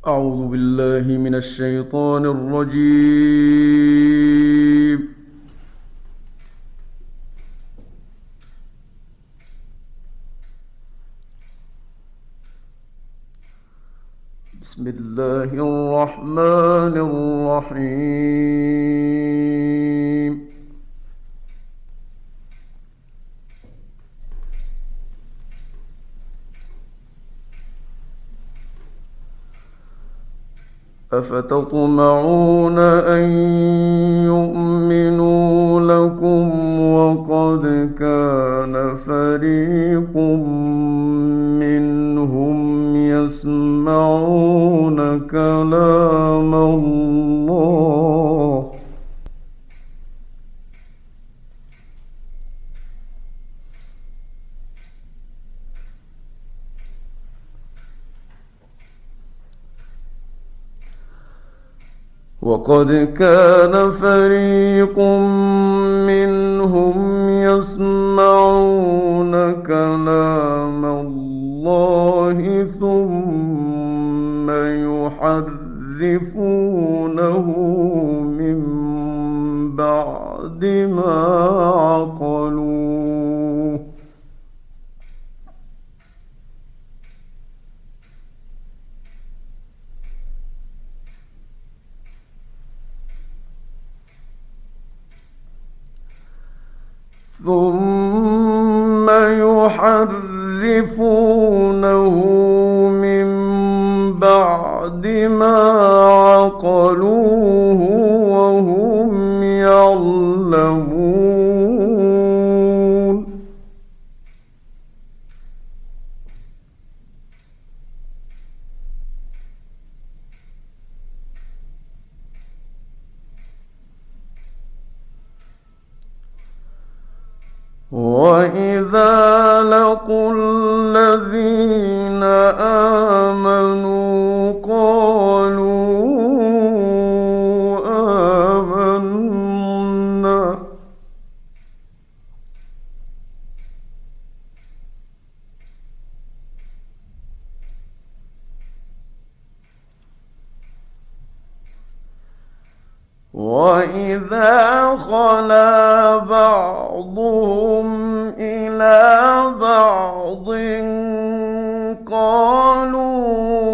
أعوذ بالله من الشيطان الرجيم. بسم الله الرحمن الرحيم. أفتطمعون أن يؤمنوا لكم وقد كان فريق منهم يسمعون كلام الله وقد كان فريق منهم يسمعون كلام الله ثم يحرفونه من بعد ما عقلوه من بعد ما عقلوه وهم يعلمون وإذا لقوا الذين آمنوا قالوا آمنا وإذا خلا بعضهم إلى بعض قالوا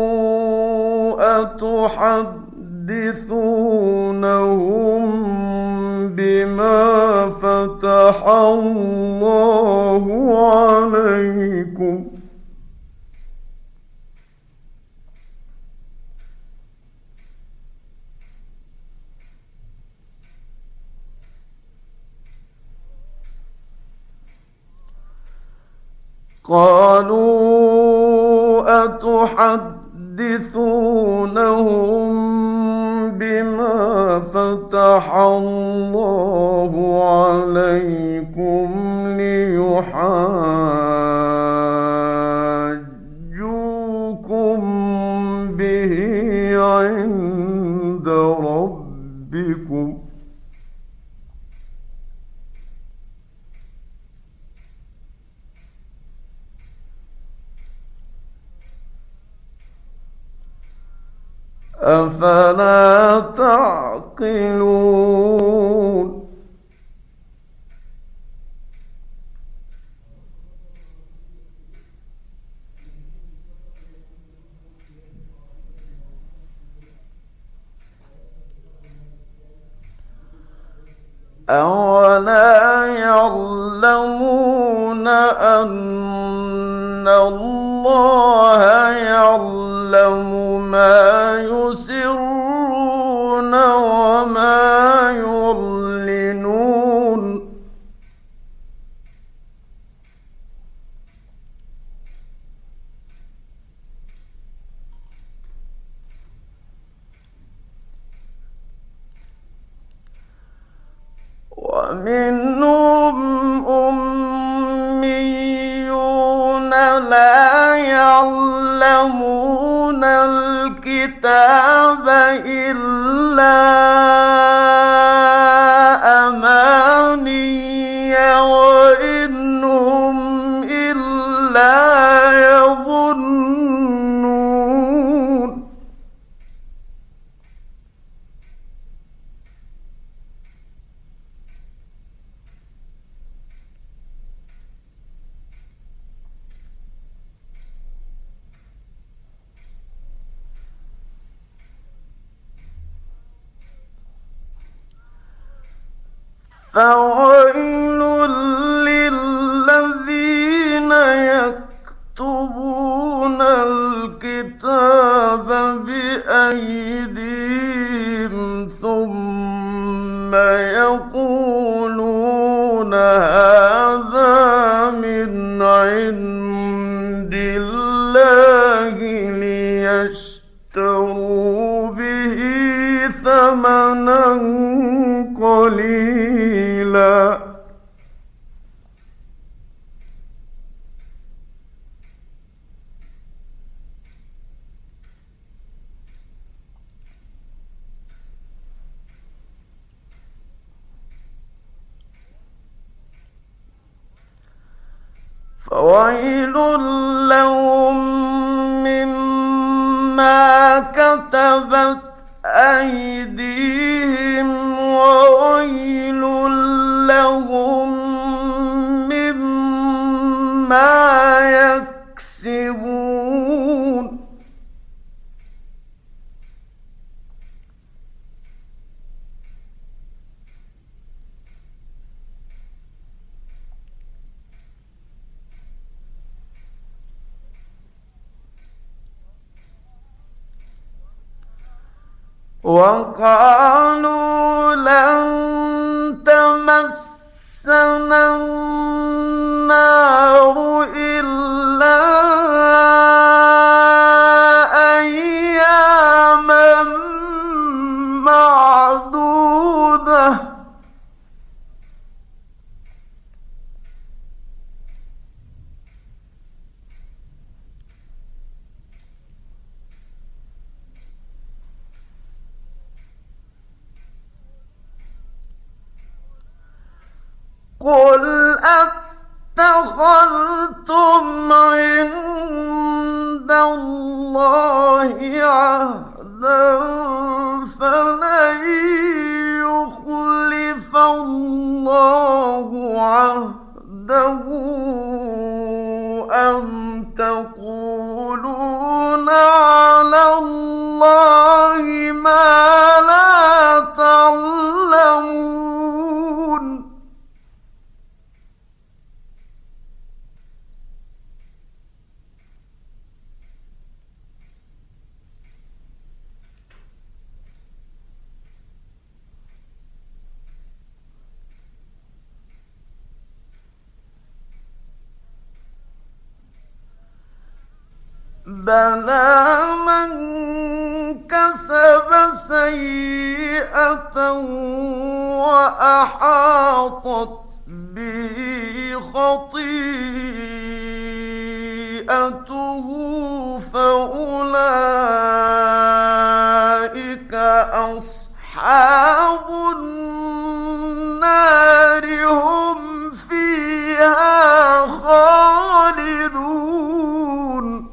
أتحدثونهم بما فتح الله عليكم ليحاجوكم به عند ربكم أفلا تعقلون أولا يعلمون أن الله يعلم ما يسرون وما يعلنون ومنهم أميون لا يعلمون الكتاب إلا أماني وإن هم إلا يظنون فويل للذين يكتبون الكتاب بأيديهم ثم يقولون هذا من عند الله ليشتروا به ثمنا قليلا. فويل لهم مما كتبت أيديهم وويل لهم مما يكسبون. وقالوا لن تمسنا النار إلا أياما معدودة قل أتخذتم عند الله عهدا فلن يخلف الله عهده أم تقولون على الله ما لا تعلمون. بلى من كسب سيئة وأحاطت به خطيئته فأولئك أصحاب النار هم فيها خالدون.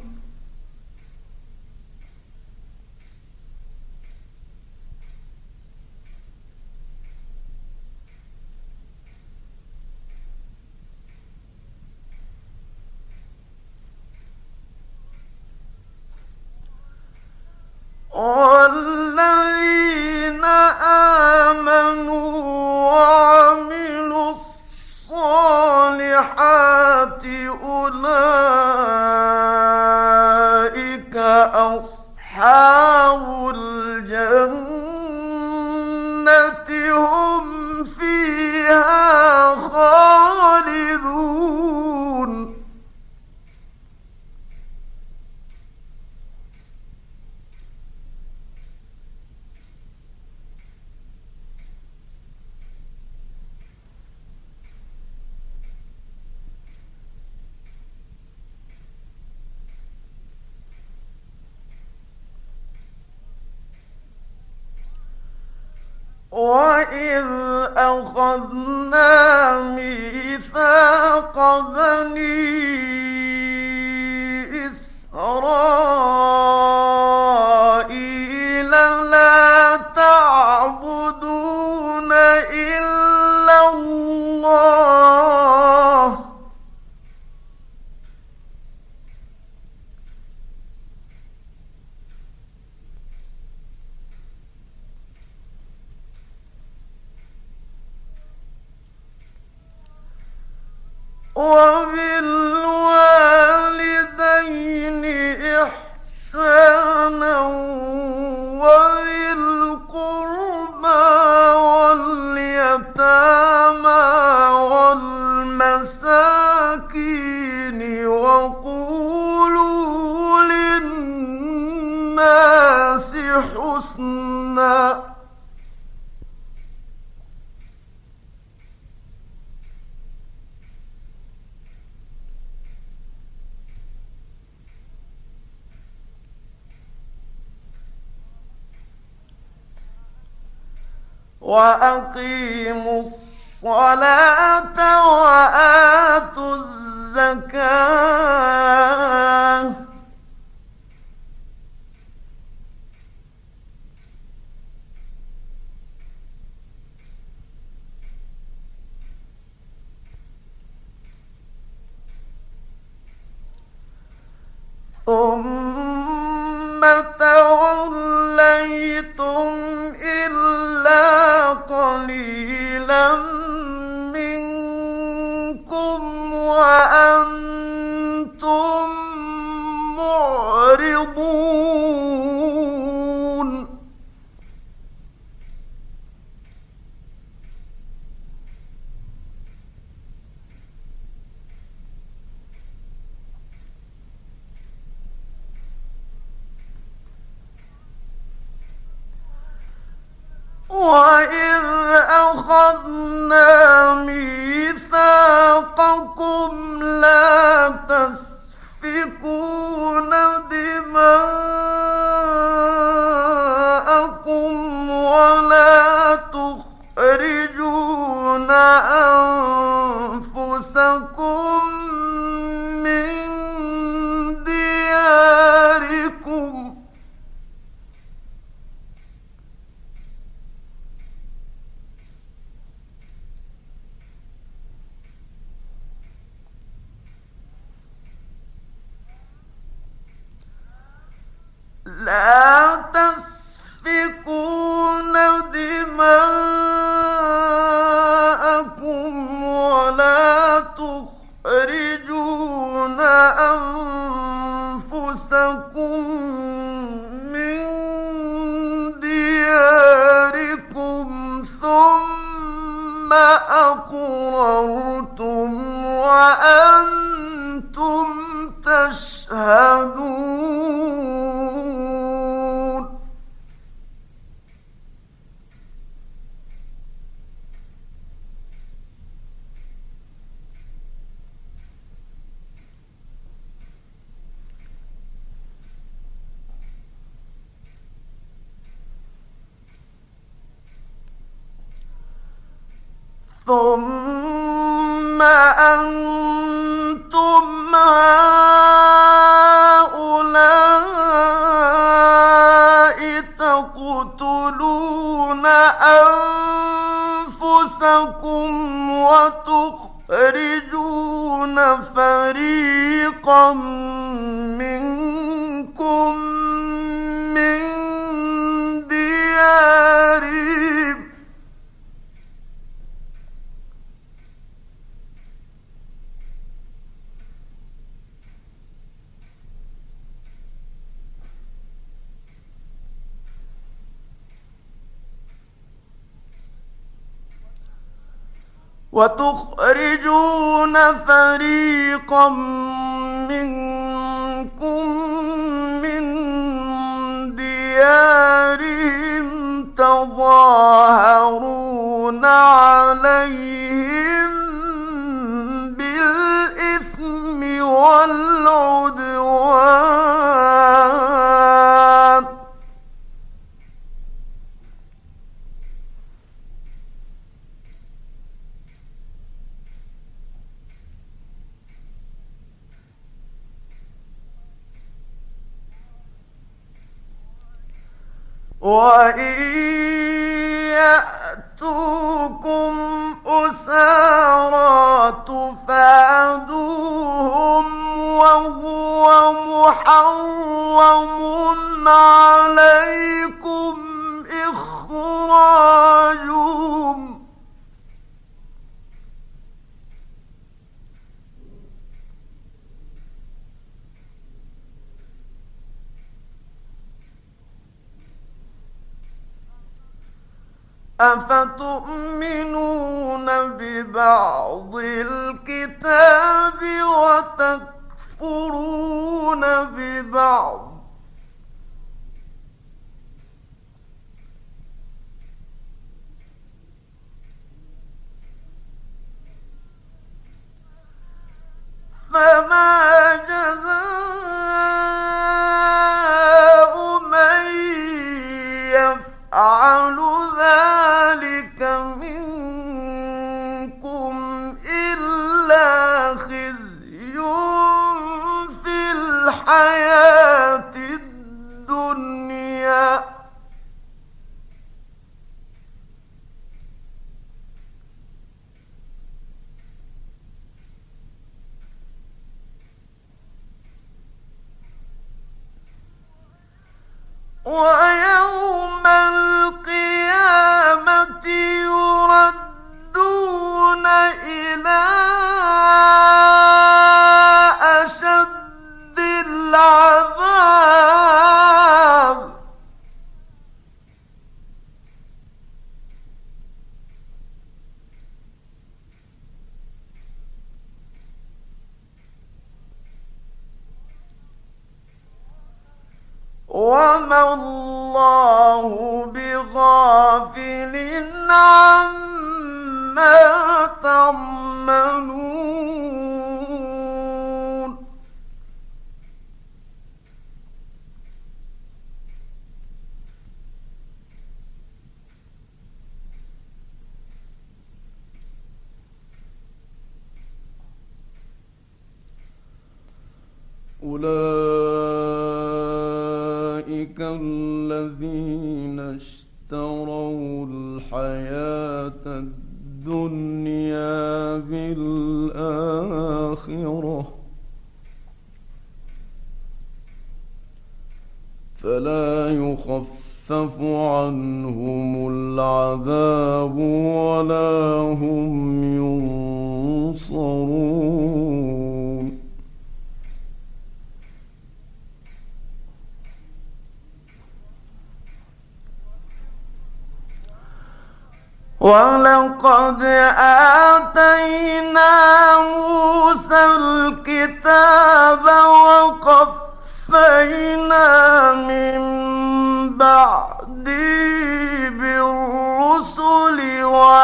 والذين آمنوا وعملوا الصالحات أولئك أصحاب الجنة هم فيها خالدون. وَإِذْ أَخَذْنَا مِيثَاقَ بَنِي إِسْرَائِيلَ لَا تَعْبُدُونَ إِلَّا اللَّهَ وبالوالدين إحسانا وذي القربى واليتامى والمساكين وقولوا للناس حسنا وأقيموا الصلاة وآتوا الزكاة ثم توليتم إلا قليلا منكم وأنتم معرضون وَإِذْ أَخَذْنَا مِيثَاقَكُمْ لَا تَسْفِكُونَ دِمَاءَكُمْ وَلَا تُخْرِجُونَ أَنفُسَكُم مِّن دِيَارِكُمْ ولا تخرجون أنفسكم من دياركم ثم أقررتم وأنتم تشهدون ثم أنتم هؤلاء تقتلون أنفسكم وتخرجون فريقا منكم من ديارهم تظاهرون عليهم بالإثم والعدوان وَإِن يَأْتُوكُمْ أُسَارَىٰ تُفَادُوهُمْ وَهُوَ مُحَرَّمٌ عَلَيْكُمْ إِخْرَاجُهُمْ أفتؤمنون ببعض الكتاب وتكفرون ببعض فما جزاء من يفعل ذلك منكم إلا خزي في الحياة الدنيا ويوم القيامة يردون إلى أشد العذاب وما الله بغافل عما تعملون أولئك الذين اشتروا الحياة الدنيا بالآخرة فلا يخفف عنهم العذاب ولا هم ينصرون ولقد آتينا موسى الكتاب وقفينا من بعده بالرسل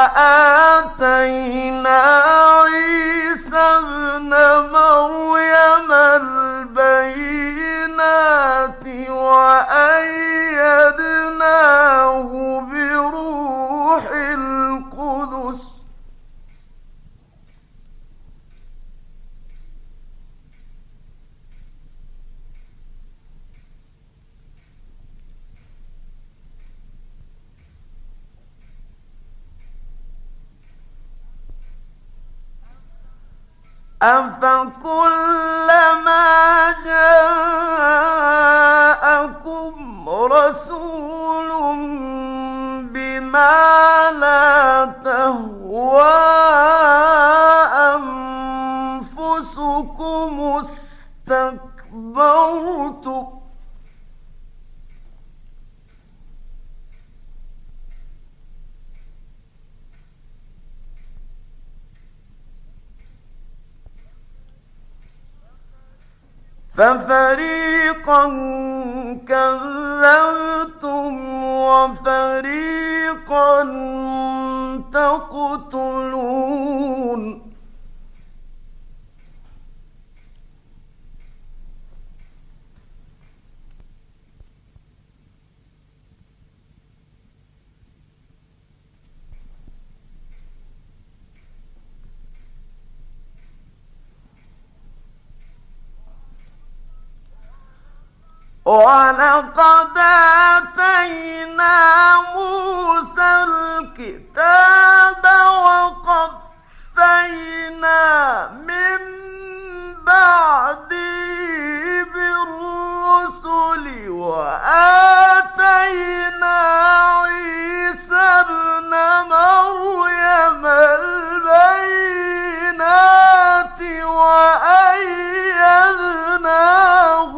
وآتينا عيسى ابن مريم البينات وأيدناه بروح القدس أفكلما جاءكم رسول بما لا تهوى أنفسكم استكبرتم ففريقا كذبتم وفريقا تقتلون ولقد آتينا موسى الكتاب وقفينا من بعده بالرسل وآتينا عيسى ابن مريم البينات وأيدناه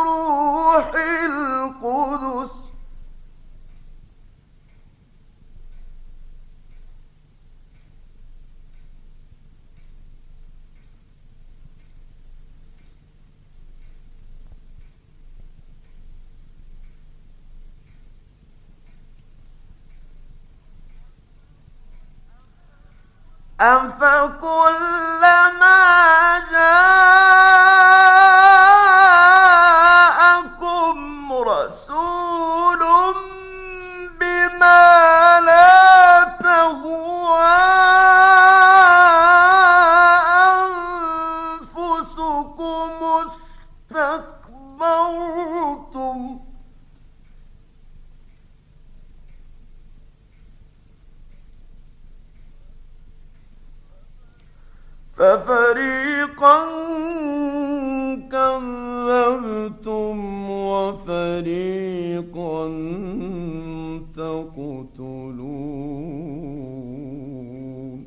بروح القدس أفكلما جاءكم رسول بما لا تهوى أنفسكم استكبرتم ففريقا كذبتم وفريقا تقتلون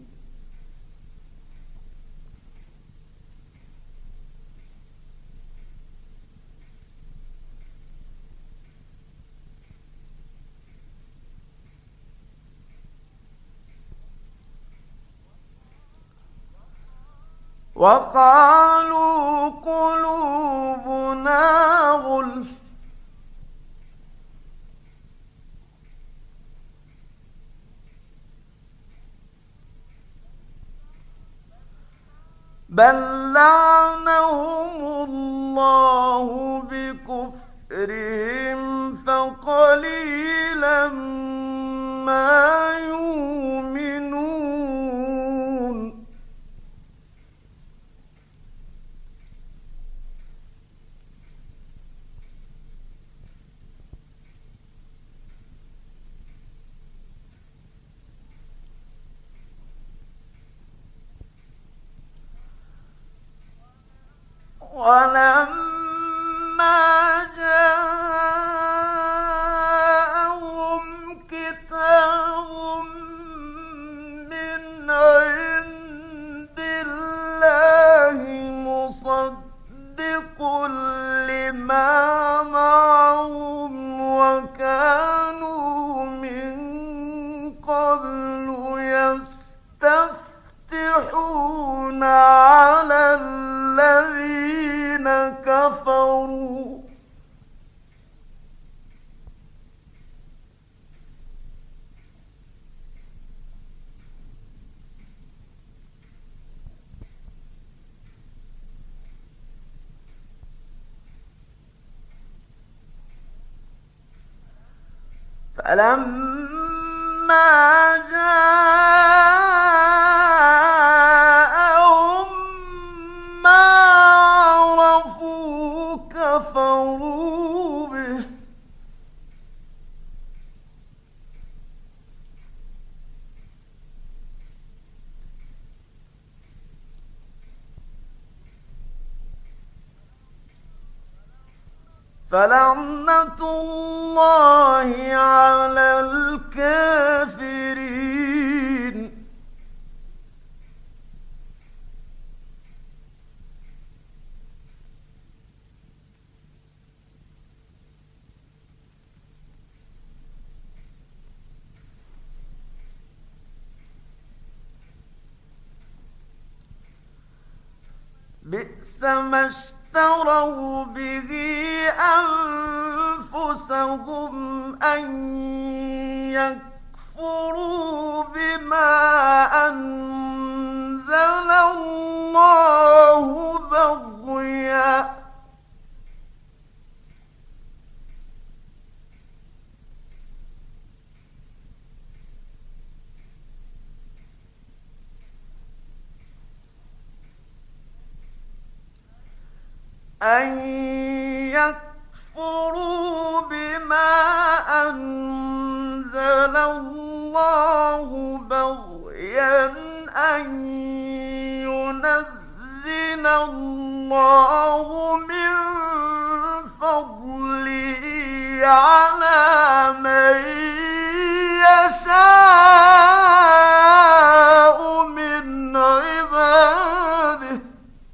وقالوا قلوبنا غلف بل لعنهم الله بكفرهم فقليلا ما يؤمنون ولما جاءهم كتاب من عند الله مصدق لما معهم وكانوا من قبل يستفتحون على الذين كفروا فلما جاءهم ما عرفوا كفروا به فلعنة الله على الكافرين بئس ما اشتروا به أنفسهم أن يكفروا بما أنزل الله بغيا أن يكفروا بما أنزل الله بغيا أن ينزل الله من فضله على من يشاء من عباده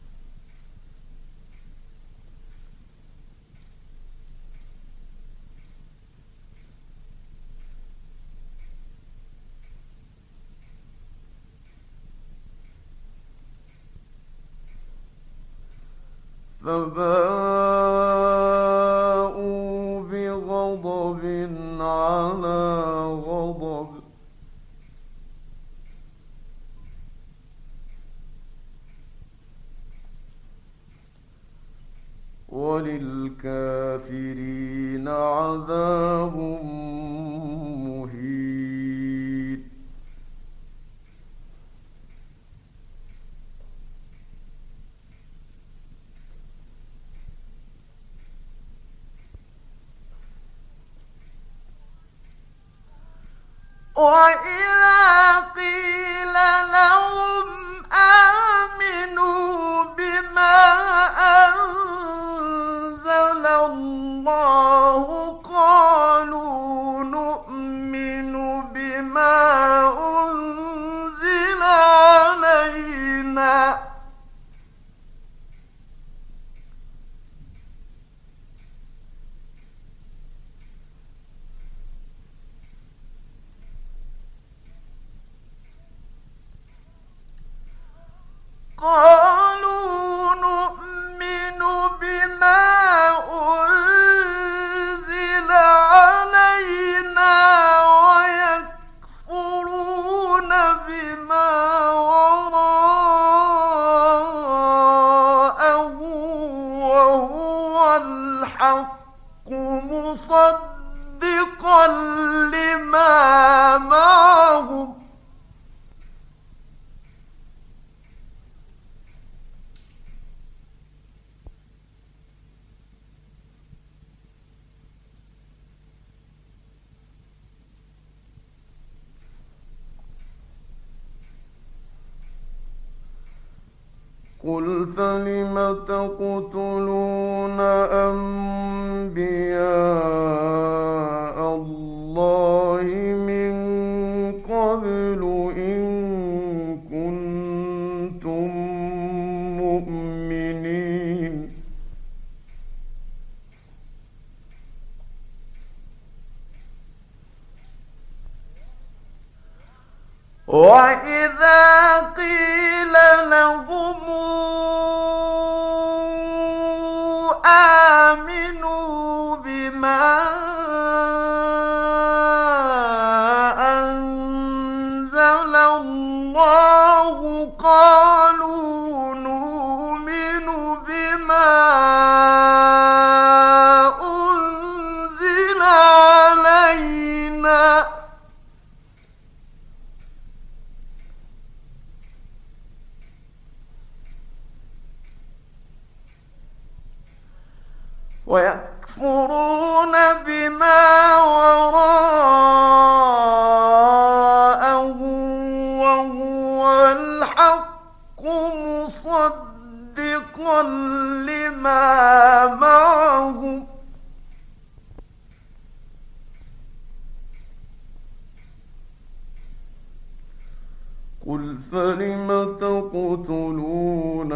فباءوا بغضب على غضب وللكافرين عذاب مهين. وإذا قيل لهم آمنوا بما أنزل الله قالوا نؤمن بما أنزل علينا قالوا نؤمن بما أنزل علينا ويكفرون بما وراءه وهو الحق مصدقا لما معهم قل فلم تقتلون أنبياء الله من قبل إن كنتم مؤمنين وإذا قيل لهم آمنوا بما أنزل الله قالوا نؤمن بما أنزل علينا ويكفرون بما وراءه وهو الحق مصدقا لما معهم قل فلم تقتلون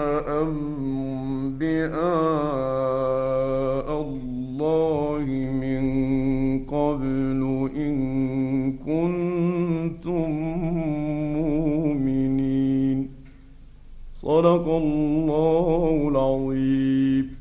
أنبياء الله من قبل إن كنتم مؤمنين صدق الله العظيم.